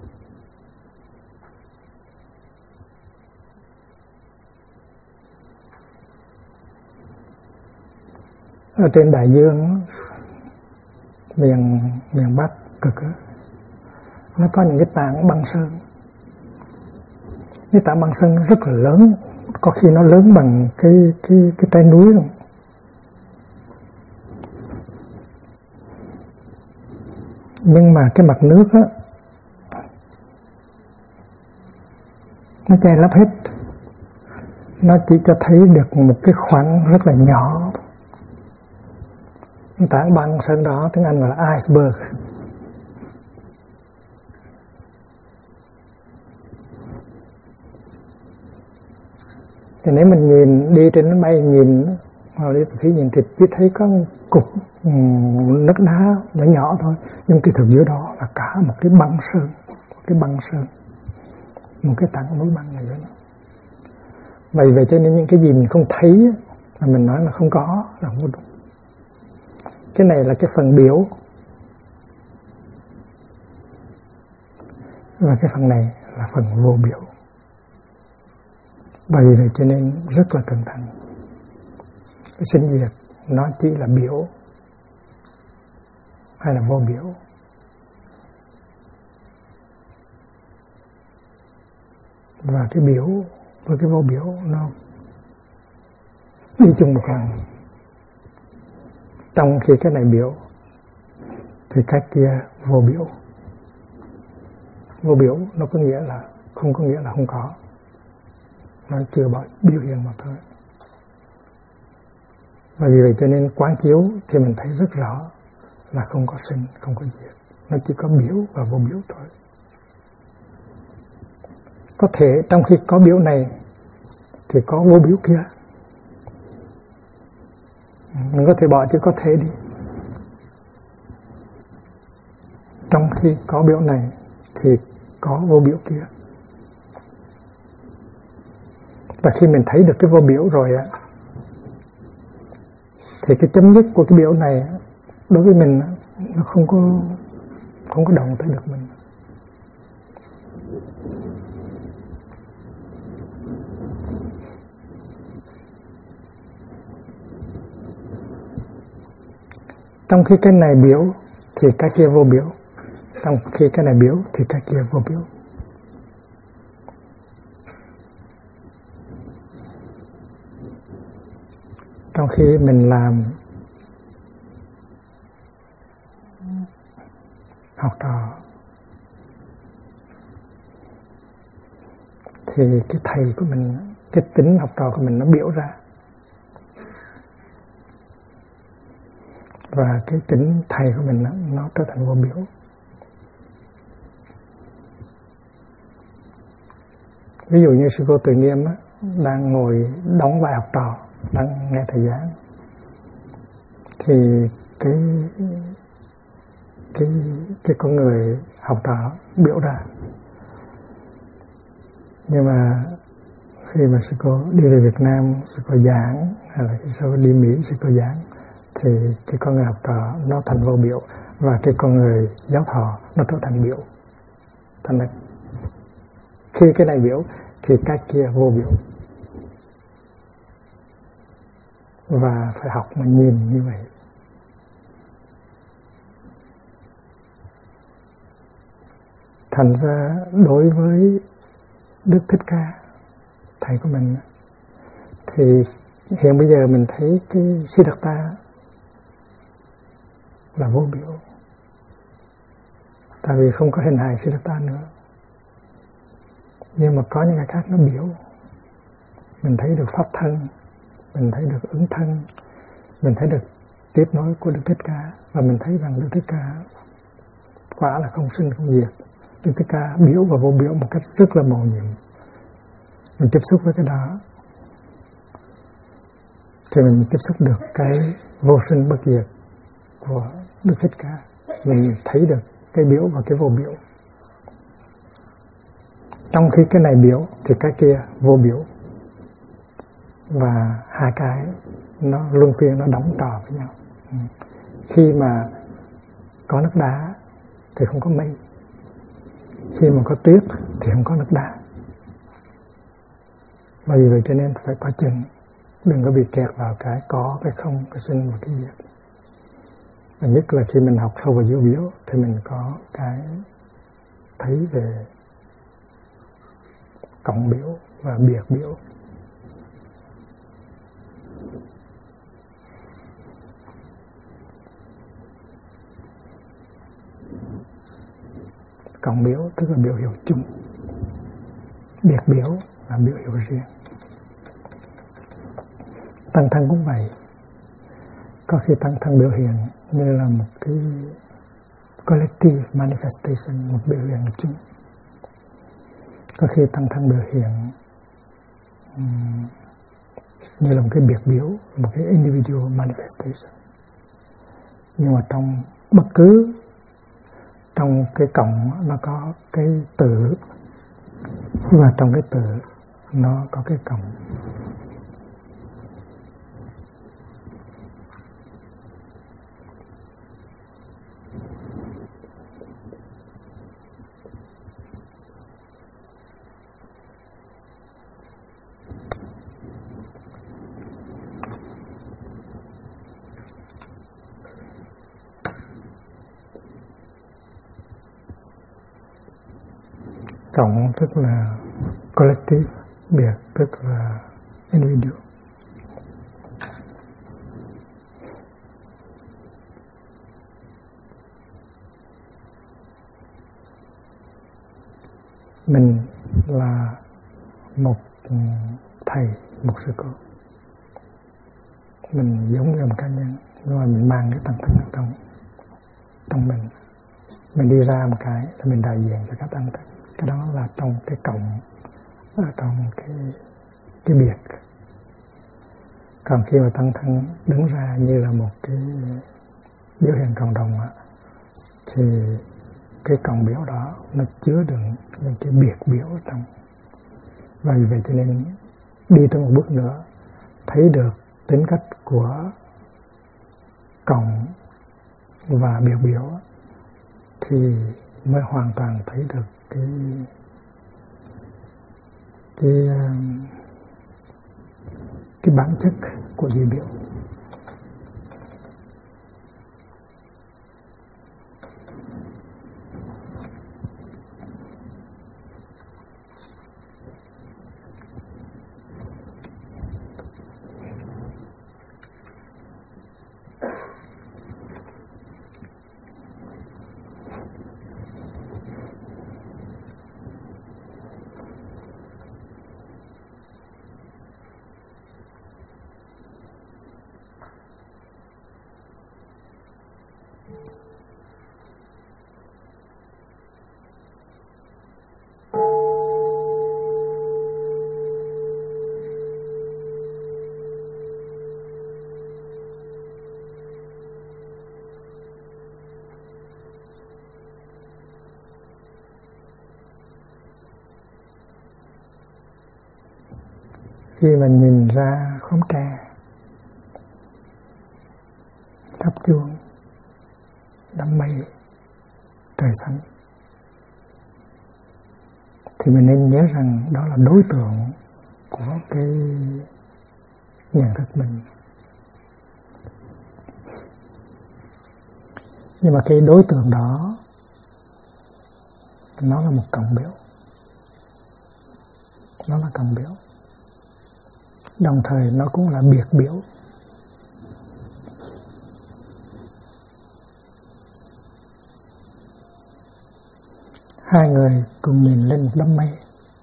Ở trên đại dương, miền Bắc cực đó, nó có những cái tảng băng sơn. Cái tảng băng sơn nó rất là lớn, có khi nó lớn bằng cái trái núi luôn. Nhưng mà cái mặt nước á, nó che lấp hết, nó chỉ cho thấy được một cái khoảng rất là nhỏ. Cái tảng băng sơn đó tiếng Anh gọi là iceberg. Thì nếu mình nhìn đi trên máy bay nhìn vào đi thủy nhìn thì chỉ thấy có một cục nước đá nhỏ nhỏ thôi, nhưng cái thực dưới đó là cả một cái băng sơn, một cái tảng núi băng này đó. Vậy cho nên những cái gì mình không thấy là mình nói là không có, là không có đúng. Cái này là cái phần biểu, và cái phần này là phần vô biểu. Bởi vì vậy cho nên rất là cẩn thận. Cái sinh diệt nó chỉ là biểu hay là vô biểu. Và cái biểu với cái vô biểu nó đi chung một lần. Trong khi cái này biểu thì cái kia vô biểu. Vô biểu nó có nghĩa là không có nghĩa là không có, nó chưa bao biểu hiện mà thôi. Và vì vậy cho nên quán chiếu thì mình thấy rất rõ là không có sinh, không có diệt, nó chỉ có biểu và vô biểu thôi. Có thể trong khi có biểu này thì có vô biểu kia. Mình có thể bỏ chữ có thể đi. Trong khi có biểu này thì có vô biểu kia. Và khi mình thấy được cái vô biểu rồi á, thì cái chấm dứt của cái biểu này đối với mình nó không có động tới được mình. Trong khi cái này biểu thì cái kia vô biểu, trong khi cái này biểu thì cái kia vô biểu. Trong khi mình làm học trò thì cái thầy của mình, cái tính học trò của mình nó biểu ra, và cái tính thầy của mình nó trở thành vô biểu. Ví dụ như sư cô Từ Nghiêm đang ngồi đóng vai học trò, đang nghe thầy giảng, thì cái con người học trò biểu ra. Nhưng mà khi mà sư cô đi về Việt Nam, sư cô giảng, hay là khi sư cô đi Mỹ, sư cô giảng, thì cái con người học trò nó thành vô biểu, và cái con người giáo thọ nó trở thành biểu. Thành ra khi cái này biểu thì cái kia vô biểu. Và phải học mà nhìn như vậy. Thành ra đối với Đức Thích Ca, thầy của mình, thì hiện bây giờ mình thấy cái Siddhartha là vô biểu. Tại vì không có hình hài Siddhartha nữa. Nhưng mà có những cái khác nó biểu. Mình thấy được pháp thân, mình thấy được ứng thân, mình thấy được tiếp nối của Đức Thích Ca, và mình thấy rằng Đức Thích Ca quả là không sinh không diệt. Đức Thích Ca biểu và vô biểu một cách rất là mầu nhiệm. Mình tiếp xúc với cái đó thì mình tiếp xúc được cái vô sinh bất diệt của Đức Thích Ca. Mình thấy được cái biểu và cái vô biểu. Trong khi cái này biểu thì cái kia vô biểu, và hai cái nó luân phiên, nó đóng trò với nhau. Khi mà có nước đá thì không có mây, khi mà có tuyết thì không có nước đá. Và vì vậy cho nên phải có chừng, đừng có bị kẹt vào cái có, cái không, cái sinh và cái diệt. Và nhất là khi mình học sâu vào vô biểu thì mình có cái thấy về cộng biểu và biệt biểu. Cộng biểu tức là biểu hiệu chung, biệt biểu là biểu hiệu riêng. Tăng thân cũng vậy. Có khi tăng thân biểu hiện như là một cái collective manifestation, một biểu hiện chung. Có khi tăng thân biểu hiện như là một cái biệt biểu, một cái individual manifestation. Nhưng mà trong bất cứ trong cái cộng nó có cái tử, và trong cái tử nó có cái cộng. Cộng tức là collective, biệt tức là individual. Mình là một thầy, một sư cô. Mình giống như một cá nhân, nhưng mà mình mang cái tăng thân ở trong mình. Mình đi ra một cái thì mình đại diện cho các tăng thân. Cái đó là trong cái cộng, ở trong cái biệt. Còn khi mà tăng thân đứng ra như là một cái biểu hiện cộng đồng thì cái cộng biểu đó nó chứa đựng những cái biệt biểu ở trong. Và vì vậy cho nên đi tới một bước nữa, thấy được tính cách của cộng và biệt biểu thì mới hoàn toàn thấy được cái bản chất của duy biểu. Khi mà nhìn ra khóm tre, tháp chuông, đám mây, trời xanh, thì mình nên nhớ rằng đó là đối tượng của cái nhận thức mình. Nhưng mà cái đối tượng đó nó là một cộng biểu. Nó là cộng biểu. Đồng thời nó cũng là biệt biểu. Hai người cùng nhìn lên một đám mây,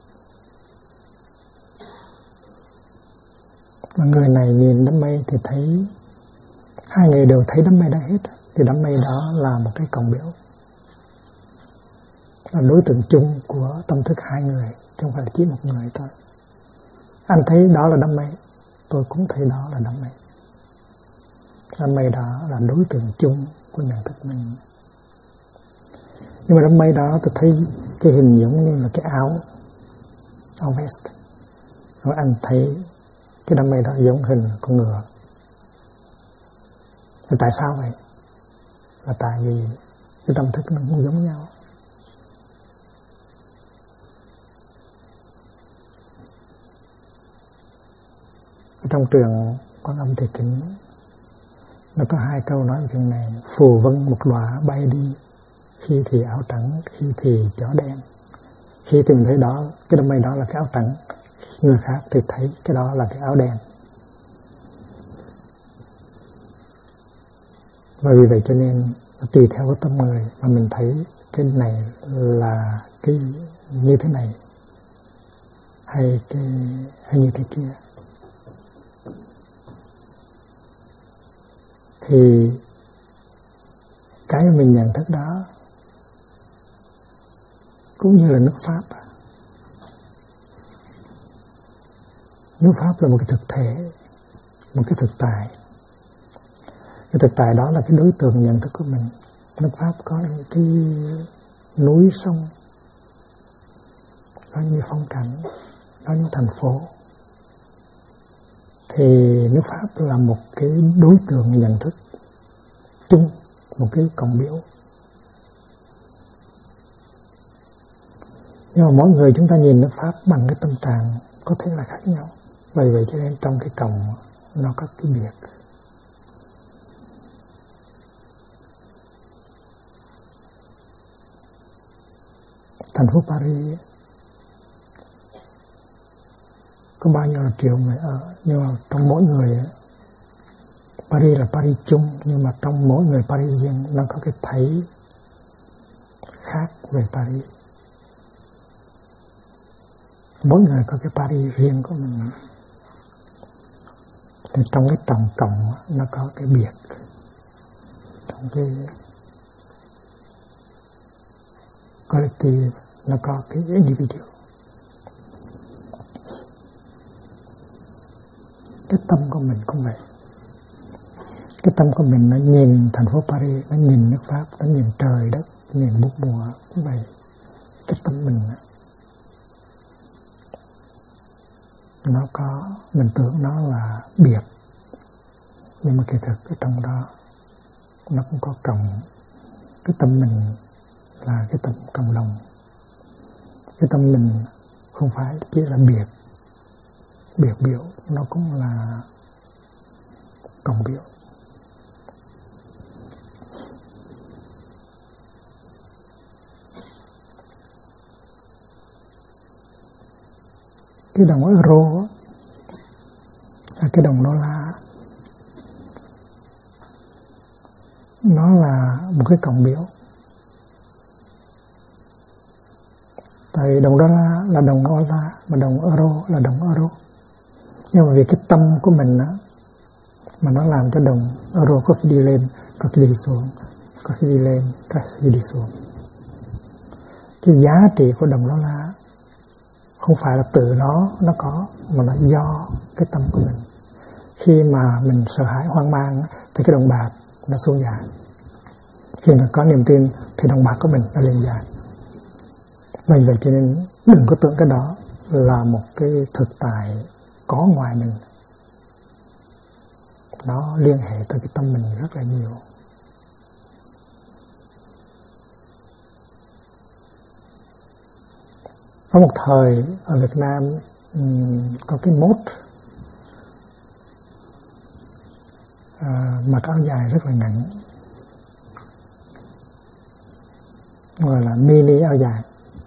và người này nhìn đám mây thì thấy, hai người đều thấy đám mây đó hết, thì đám mây đó là một cái cộng biểu, là đối tượng chung của tâm thức hai người, chứ không phải là chỉ một người thôi. Anh thấy đó là đám mây, tôi cũng thấy đó là đám mây. Đám mây đó là đối tượng chung của nhận thức mình. Nhưng mà đám mây đó tôi thấy cái hình giống như là cái áo vest. Rồi anh thấy cái đám mây đó giống hình con ngựa. Thì tại sao vậy? Là tại vì cái tâm thức nó cũng giống nhau. Trong trường Quan Âm Thị Kính nó có 2 câu nói về chuyện này. Phù vân một đóa bay đi, khi thì áo trắng, khi thì chó đen. Khi thì mình thấy đó, cái đám mây đó là cái áo trắng, người khác thì thấy cái đó là cái áo đen. Và vì vậy cho nên tùy theo cái tâm người mà mình thấy cái này là cái như thế này hay như thế kia. Thì cái mình nhận thức đó cũng như là nước Pháp. Nước Pháp là một cái thực thể, một cái thực tại. Cái thực tại đó là cái đối tượng nhận thức của mình. Nước Pháp có những cái núi sông, có những phong cảnh, có những thành phố. Thì nước Pháp là một cái đối tượng nhận thức chung, một cái cộng biểu. Nhưng mà mỗi người chúng ta nhìn nước Pháp bằng cái tâm trạng có thể là khác nhau. Vậy vậy cho nên trong cái cổng nó có cái biệt. Thành phố Paris có bao nhiêu là triệu người ở, nhưng mà trong mỗi người, Paris là Paris chung, nhưng mà trong mỗi người Parisien nó có cái thấy khác về Paris. Mỗi người có cái Paris riêng của mình. Thì trong cái tổng cộng nó có cái biệt. Trong cái collective nó có cái individual. Cái tâm của mình cũng vậy. Cái tâm của mình nó nhìn thành phố Paris, nó nhìn nước Pháp, nó nhìn trời đất, nhìn bốn mùa cũng vậy. Cái tâm mình nó có, mình tưởng nó là biệt, nhưng mà kỳ thực ở trong đó nó cũng có cộng. Cái tâm mình là cái tâm cộng đồng. Cái tâm mình không phải chỉ là biệt biểu, nó cũng là cộng biểu. Cái đồng euro là cái đồng đô la, nó là một cái cộng biểu. Tại vì đồng đô la là đồng đô la, mà đồng euro là đồng euro. Nhưng mà vì cái tâm của mình đó, mà nó làm cho đồng euro có khi đi lên, có khi đi xuống, có khi đi lên, có khi đi xuống. Cái giá trị của đồng đô la không phải là tự nó có, mà nó do cái tâm của mình. Khi mà mình sợ hãi hoang mang thì cái đồng bạc nó xuống giá. Khi mà có niềm tin thì đồng bạc của mình nó lên giá. Vậy cho nên đừng có tưởng cái đó là một cái thực tại có ngoài mình. Nó liên hệ tới cái tâm mình rất là nhiều. Có một thời ở Việt Nam có cái mốt mặc áo dài rất là ngắn, gọi là mini áo dài.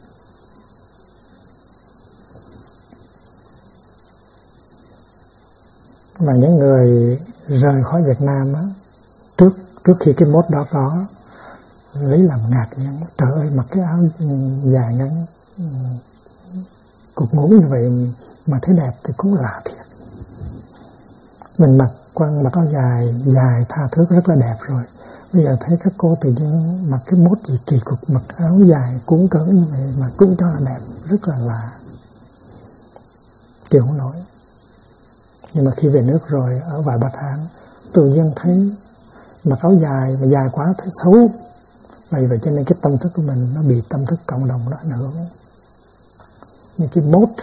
Và những người rời khỏi Việt Nam á, trước khi cái mốt đó có, lấy làm ngạc nhiên. Trời ơi, mặc cái áo dài ngắn cục ngủ như vậy mà thấy đẹp thì cũng lạ thiệt. Mình mặc áo dài tha thước rất là đẹp rồi. Bây giờ thấy các cô tự nhiên mặc cái mốt gì kỳ cục, mặc áo dài cuốn cỡ như vậy mà cũng cho là đẹp, rất là lạ. Chịu không nổi. Nhưng mà khi về nước rồi, ở vài ba tháng, tự nhiên thấy mặc áo dài mà dài quá thấy xấu. Vậy cho nên cái tâm thức của mình nó bị tâm thức cộng đồng nó ảnh hưởng. Những cái mode,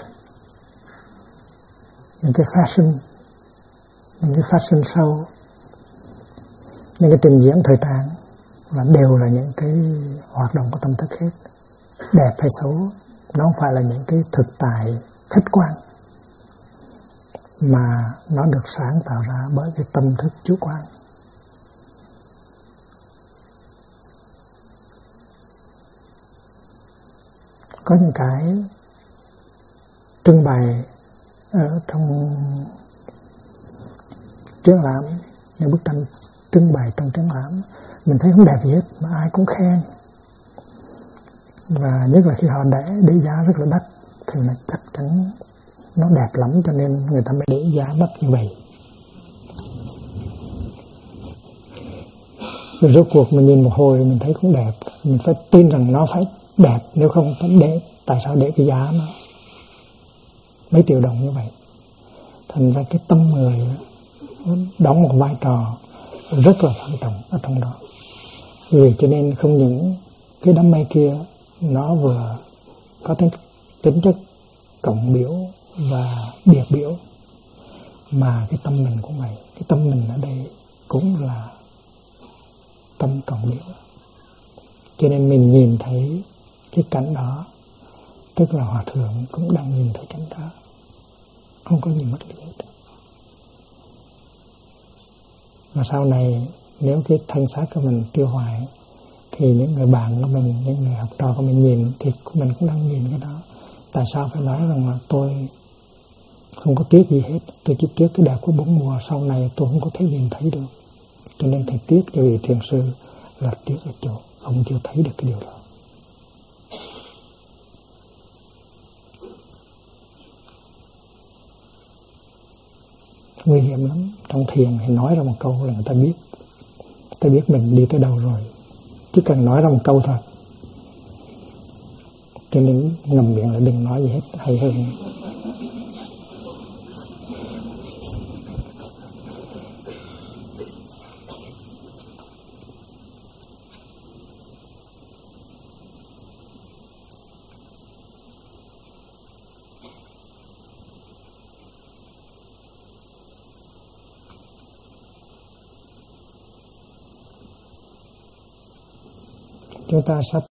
những cái fashion show, những cái trình diễn thời trang là đều là những cái hoạt động của tâm thức hết. Đẹp hay xấu nó không phải là những cái thực tại khách quan, mà nó được sáng tạo ra bởi cái tâm thức chủ quan. Có những cái trưng bày ở trong triển lãm, những bức tranh trưng bày trong triển lãm mình thấy không đẹp gì hết mà ai cũng khen, và nhất là khi họ để giá rất là đắt thì là chắc chắn nó đẹp lắm, cho nên người ta mới để giá đắt như vậy. Rồi rốt cuộc mình nhìn một hồi mình thấy cũng đẹp, mình phải tin rằng nó phải đẹp, nếu không tại sao để cái giá nó mấy triệu đồng như vậy. Thành ra cái tâm người đóng một vai trò rất là quan trọng ở trong đó. Vì cho nên không những cái đám mây kia nó vừa có tính chất cộng biểu và biệt biểu, mà cái tâm mình cũng vậy. Cái tâm mình ở đây cũng là tâm cộng biểu. Cho nên mình nhìn thấy cái cảnh đó, tức là Hòa Thượng cũng đang nhìn thấy cảnh đó, không có gì mất lý hết. Và sau này nếu cái thân xác của mình tiêu hoại thì những người bạn của mình, những người học trò của mình nhìn thì mình cũng đang nhìn cái đó. Tại sao phải nói rằng là tôi không có tiếc gì hết, tôi chỉ tiếc cái đẹp của bốn mùa, sau này tôi không có thể nhìn thấy được. Cho nên thầy tiếc cho vị thiền sư là tiếc ở chỗ ông chưa thấy được cái điều đó. Nguy hiểm lắm. Trong thiền thì nói ra một câu là người ta biết mình đi tới đâu rồi, chỉ cần nói ra một câu thôi. Cho nên ngậm miệng là đừng nói gì hết, hay hơn. Chúng ta sắp